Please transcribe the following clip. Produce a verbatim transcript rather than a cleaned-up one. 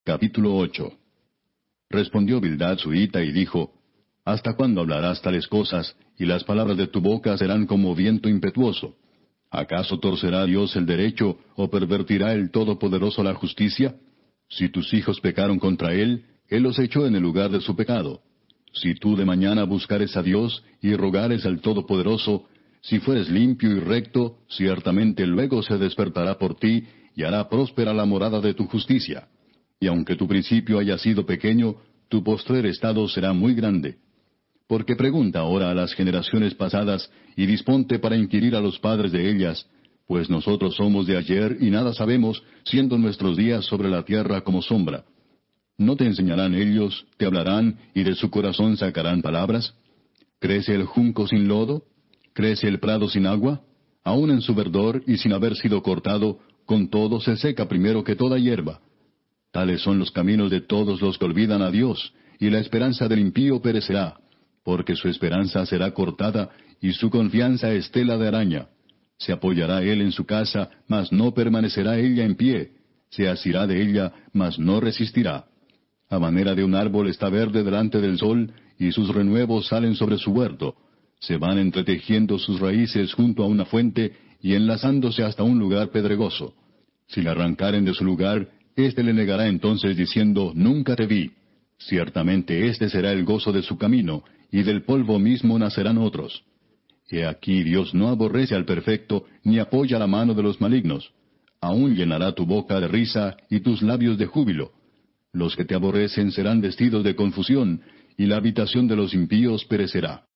Capítulo ocho. Respondió Bildad suhita y dijo, ¿Hasta cuándo hablarás tales cosas, y las palabras de tu boca serán como viento impetuoso? ¿Acaso torcerá Dios el derecho, o pervertirá el Todopoderoso la justicia? Si tus hijos pecaron contra Él, Él los echó en el lugar de su pecado. Si tú de mañana buscares a Dios, y rogares al Todopoderoso, si fueres limpio y recto, ciertamente luego se despertará por ti, y hará próspera la morada de tu justicia. Y aunque tu principio haya sido pequeño, tu postrer estado será muy grande. Porque pregunta ahora a las generaciones pasadas, y disponte para inquirir a los padres de ellas, pues nosotros somos de ayer y nada sabemos, siendo nuestros días sobre la tierra como sombra. ¿No te enseñarán ellos, te hablarán, y de su corazón sacarán palabras? ¿Crece el junco sin lodo? ¿Crece el prado sin agua? Aun en su verdor y sin haber sido cortado, con todo se seca primero que toda hierba. Tales son los caminos de todos los que olvidan a Dios, y la esperanza del impío perecerá, porque su esperanza será cortada, y su confianza estela de araña. Se apoyará él en su casa, mas no permanecerá ella en pie. Se asirá de ella, mas no resistirá. A manera de un árbol está verde delante del sol, y sus renuevos salen sobre su huerto. Se van entretejiendo sus raíces junto a una fuente, y enlazándose hasta un lugar pedregoso. Si le arrancaren de su lugar, éste le negará entonces diciendo, Nunca te vi. Ciertamente este será el gozo de su camino, y del polvo mismo nacerán otros. He aquí Dios no aborrece al perfecto, ni apoya la mano de los malignos. Aún llenará tu boca de risa, y tus labios de júbilo. Los que te aborrecen serán vestidos de confusión, y la habitación de los impíos perecerá.